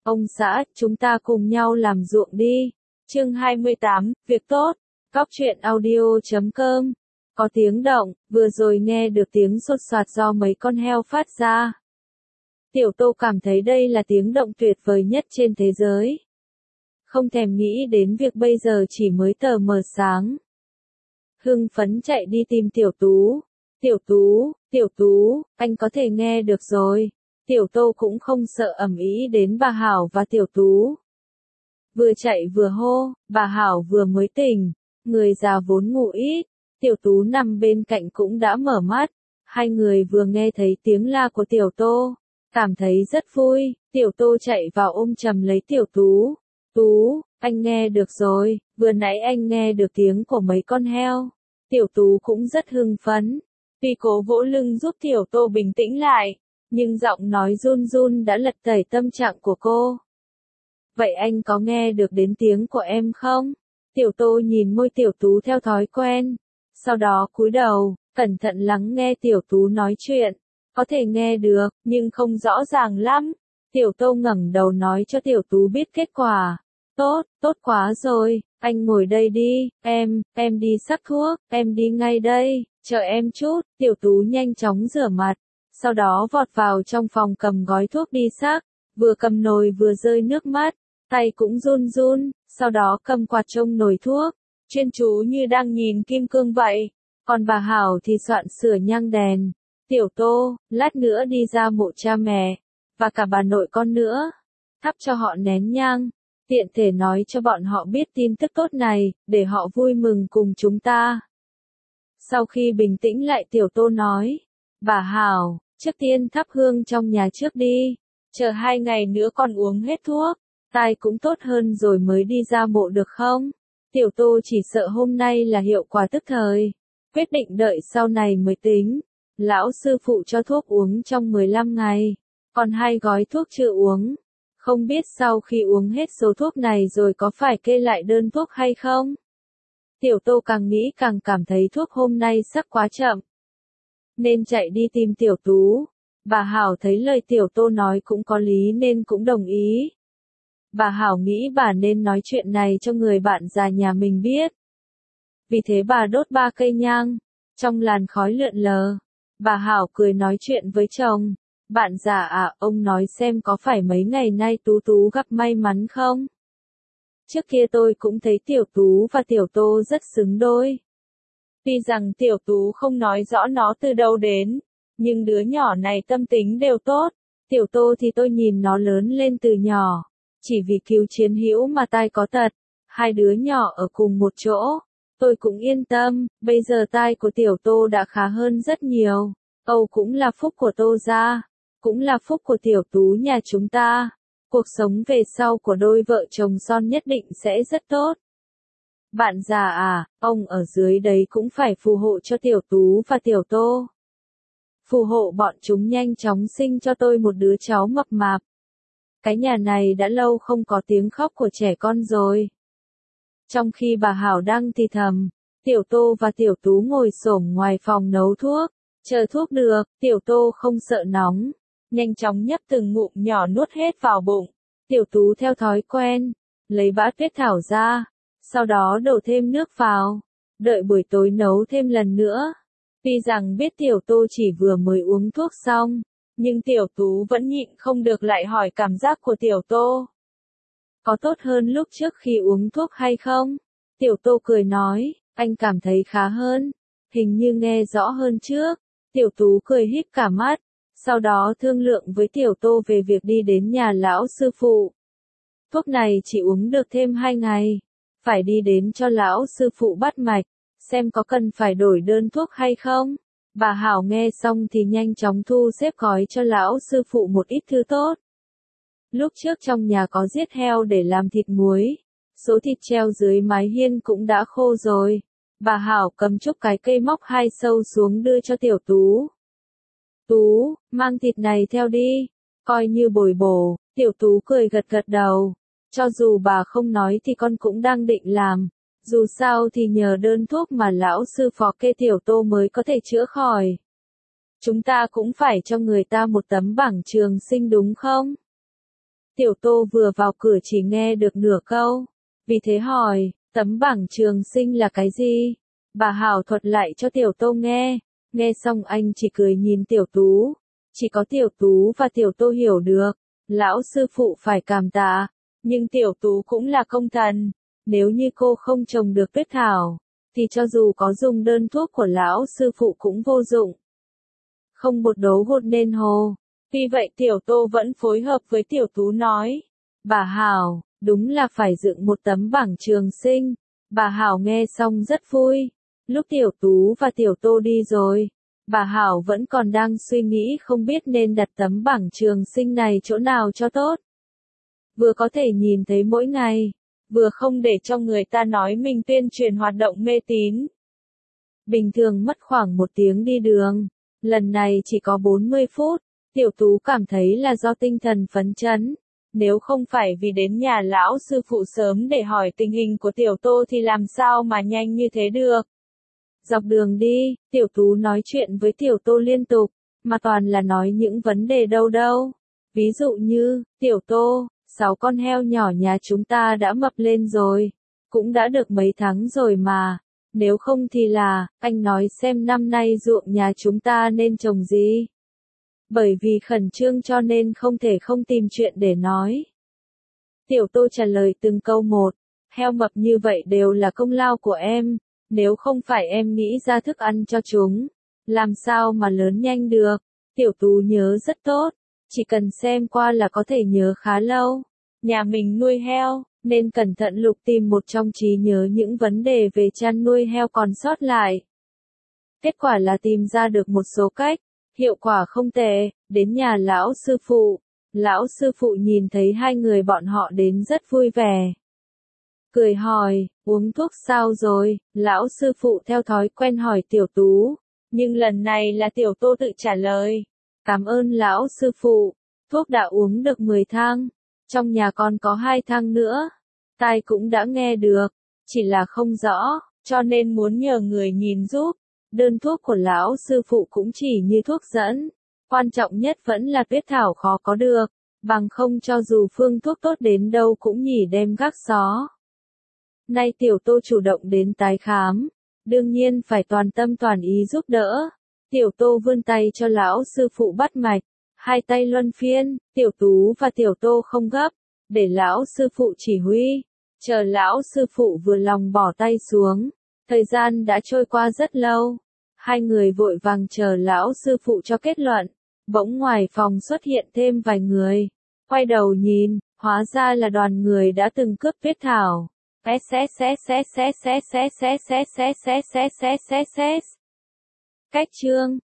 Ông xã, chúng ta cùng nhau làm ruộng đi. Chương 28, việc tốt. Cóc truyện audio.com. Có tiếng động, vừa rồi nghe được tiếng sột soạt do mấy con heo phát ra. Tiểu Tô cảm thấy đây là tiếng động tuyệt vời nhất trên thế giới. Không thèm nghĩ đến việc bây giờ chỉ mới tờ mờ sáng. Hưng phấn chạy đi tìm Tiểu Tú. Tiểu Tú, anh có thể nghe được rồi. Tiểu Tô cũng không sợ ầm ĩ đến bà Hảo và Tiểu Tú. Vừa chạy vừa hô, bà Hảo vừa mới tỉnh, người già vốn ngủ ít, Tiểu Tú nằm bên cạnh cũng đã mở mắt. Hai người vừa nghe thấy tiếng la của Tiểu Tô, cảm thấy rất vui, Tiểu Tô chạy vào ôm chầm lấy Tiểu Tú. Tú, anh nghe được rồi, vừa nãy anh nghe được tiếng của mấy con heo. Tiểu Tú cũng rất hưng phấn, tuy cố vỗ lưng giúp Tiểu Tô bình tĩnh lại, nhưng giọng nói run run đã lật tẩy tâm trạng của cô. Vậy anh có nghe được đến tiếng của em không? Tiểu Tô nhìn môi Tiểu Tú theo thói quen, sau đó cúi đầu, cẩn thận lắng nghe Tiểu Tú nói chuyện. Có thể nghe được, nhưng không rõ ràng lắm. Tiểu Tô ngẩng đầu nói cho Tiểu Tú biết kết quả. Tốt quá rồi, anh ngồi đây đi, em đi sắc thuốc, em đi ngay đây, chờ em chút. Tiểu Tú nhanh chóng rửa mặt, sau đó vọt vào trong phòng cầm gói thuốc đi sắc, vừa cầm nồi vừa rơi nước mắt, tay cũng run run, sau đó cầm quạt trông nồi thuốc, chuyên chú như đang nhìn kim cương vậy. Còn bà Hảo thì soạn sửa nhang đèn. Tiểu Tô, lát nữa đi ra mộ cha mẹ, và cả bà nội con nữa, thắp cho họ nén nhang, tiện thể nói cho bọn họ biết tin tức tốt này, để họ vui mừng cùng chúng ta. Sau khi bình tĩnh lại Tiểu Tô nói, bà Hảo, trước tiên thắp hương trong nhà trước đi, chờ 2 ngày nữa con uống hết thuốc, tai cũng tốt hơn rồi mới đi ra mộ được không? Tiểu Tô chỉ sợ hôm nay là hiệu quả tức thời, quyết định đợi sau này mới tính. Lão sư phụ cho thuốc uống trong 15 ngày, còn 2 gói thuốc chưa uống. Không biết sau khi uống hết số thuốc này rồi có phải kê lại đơn thuốc hay không? Tiểu Tô càng nghĩ càng cảm thấy thuốc hôm nay sắc quá chậm, nên chạy đi tìm Tiểu Tú. Bà Hảo thấy lời Tiểu Tô nói cũng có lý nên cũng đồng ý. Bà Hảo nghĩ bà nên nói chuyện này cho người bạn già nhà mình biết. Vì thế bà đốt 3 cây nhang, trong làn khói lượn lờ. Bà Hảo cười nói chuyện với chồng. Bạn già à, ông nói xem có phải mấy ngày nay Tú Tú gặp may mắn không? Trước kia tôi cũng thấy Tiểu Tú và Tiểu Tô rất xứng đôi. Tuy rằng Tiểu Tú không nói rõ nó từ đâu đến, nhưng đứa nhỏ này tâm tính đều tốt. Tiểu Tô thì tôi nhìn nó lớn lên từ nhỏ, chỉ vì cứu chiến hữu mà tai có tật. 2 đứa nhỏ ở cùng một chỗ, tôi cũng yên tâm, bây giờ tai của Tiểu Tô đã khá hơn rất nhiều. Âu cũng là phúc của Tô gia, cũng là phúc của Tiểu Tú nhà chúng ta. Cuộc sống về sau của đôi vợ chồng son nhất định sẽ rất tốt. Bạn già à, ông ở dưới đấy cũng phải phù hộ cho Tiểu Tú và Tiểu Tô. Phù hộ bọn chúng nhanh chóng sinh cho tôi một đứa cháu mập mạp. Cái nhà này đã lâu không có tiếng khóc của trẻ con rồi. Trong khi bà Hảo đang thì thầm, Tiểu Tô và Tiểu Tú ngồi xổm ngoài phòng nấu thuốc. Chờ thuốc được, Tiểu Tô không sợ nóng, nhanh chóng nhấp từng ngụm nhỏ nuốt hết vào bụng. Tiểu Tú theo thói quen, lấy bã tuyết thảo ra, sau đó đổ thêm nước vào, đợi buổi tối nấu thêm lần nữa. Tuy rằng biết Tiểu Tô chỉ vừa mới uống thuốc xong, nhưng Tiểu Tú vẫn nhịn không được lại hỏi cảm giác của Tiểu Tô. Có tốt hơn lúc trước khi uống thuốc hay không? Tiểu Tô cười nói, anh cảm thấy khá hơn, hình như nghe rõ hơn trước. Tiểu Tú cười híp cả mắt, sau đó thương lượng với Tiểu Tô về việc đi đến nhà lão sư phụ. Thuốc này chỉ uống được thêm 2 ngày, phải đi đến cho lão sư phụ bắt mạch, xem có cần phải đổi đơn thuốc hay không. Bà Hảo nghe xong thì nhanh chóng thu xếp gói cho lão sư phụ một ít thứ tốt. Lúc trước trong nhà có giết heo để làm thịt muối, số thịt treo dưới mái hiên cũng đã khô rồi. Bà Hảo cầm chúc cái cây móc 2 sâu xuống đưa cho Tiểu Tú. Tú, mang thịt này theo đi, coi như bồi bổ. Tiểu Tú cười gật gật đầu. Cho dù bà không nói thì con cũng đang định làm. Dù sao thì nhờ đơn thuốc mà lão sư phó kê Tiểu Tô mới có thể chữa khỏi. Chúng ta cũng phải cho người ta một tấm bảng trường sinh đúng không? Tiểu Tô vừa vào cửa chỉ nghe được nửa câu, vì thế hỏi, tấm bảng trường sinh là cái gì? Bà Hảo thuật lại cho Tiểu Tô nghe, nghe xong anh chỉ cười nhìn Tiểu Tú, chỉ có Tiểu Tú và Tiểu Tô hiểu được, lão sư phụ phải cảm tạ, nhưng Tiểu Tú cũng là công thần, nếu như cô không trồng được tuyết thảo, thì cho dù có dùng đơn thuốc của lão sư phụ cũng vô dụng. Không bột đấu gột nên hồ. Tuy vậy Tiểu Tô vẫn phối hợp với Tiểu Tú nói, bà Hảo, đúng là phải dựng một tấm bảng trường sinh. Bà Hảo nghe xong rất vui. Lúc Tiểu Tú và Tiểu Tô đi rồi, bà Hảo vẫn còn đang suy nghĩ không biết nên đặt tấm bảng trường sinh này chỗ nào cho tốt. Vừa có thể nhìn thấy mỗi ngày, vừa không để cho người ta nói mình tuyên truyền hoạt động mê tín. Bình thường mất khoảng 1 tiếng đi đường, lần này chỉ có 40 phút. Tiểu Tú cảm thấy là do tinh thần phấn chấn, nếu không phải vì đến nhà lão sư phụ sớm để hỏi tình hình của Tiểu Tô thì làm sao mà nhanh như thế được. Dọc đường đi, Tiểu Tú nói chuyện với Tiểu Tô liên tục, mà toàn là nói những vấn đề đâu. Ví dụ như, Tiểu Tô, 6 con heo nhỏ nhà chúng ta đã mập lên rồi, cũng đã được mấy tháng rồi mà, nếu không thì là, anh nói xem năm nay ruộng nhà chúng ta nên trồng gì. Bởi vì khẩn trương cho nên không thể không tìm chuyện để nói. Tiểu Tô trả lời từng câu một, heo mập như vậy đều là công lao của em, nếu không phải em nghĩ ra thức ăn cho chúng, làm sao mà lớn nhanh được. Tiểu Tú nhớ rất tốt, chỉ cần xem qua là có thể nhớ khá lâu. Nhà mình nuôi heo, nên cẩn thận lục tìm một trong trí nhớ những vấn đề về chăn nuôi heo còn sót lại. Kết quả là tìm ra được một số cách, hiệu quả không tệ, đến nhà lão sư phụ. Lão sư phụ nhìn thấy hai người bọn họ đến rất vui vẻ. Cười hỏi, uống thuốc sao rồi? Lão sư phụ theo thói quen hỏi Tiểu Tú, nhưng lần này là Tiểu Tô tự trả lời. Cảm ơn lão sư phụ, thuốc đã uống được 10 thang, trong nhà còn có 2 thang nữa. Tai cũng đã nghe được, chỉ là không rõ, cho nên muốn nhờ người nhìn giúp. Đơn thuốc của lão sư phụ cũng chỉ như thuốc dẫn, quan trọng nhất vẫn là tuyết thảo khó có được, bằng không cho dù phương thuốc tốt đến đâu cũng nhỉ đem gác xó. Nay Tiểu Tô chủ động đến tái khám, đương nhiên phải toàn tâm toàn ý giúp đỡ. Tiểu Tô vươn tay cho lão sư phụ bắt mạch, hai tay luân phiên, Tiểu Tú và Tiểu Tô không gấp, để lão sư phụ chỉ huy. Chờ lão sư phụ vừa lòng bỏ tay xuống, thời gian đã trôi qua rất lâu. Hai người vội vàng chờ lão sư phụ cho kết luận, bỗng ngoài phòng xuất hiện thêm vài người. Quay đầu nhìn, hóa ra là đoàn người đã từng cướp tuyết thảo. Cách chương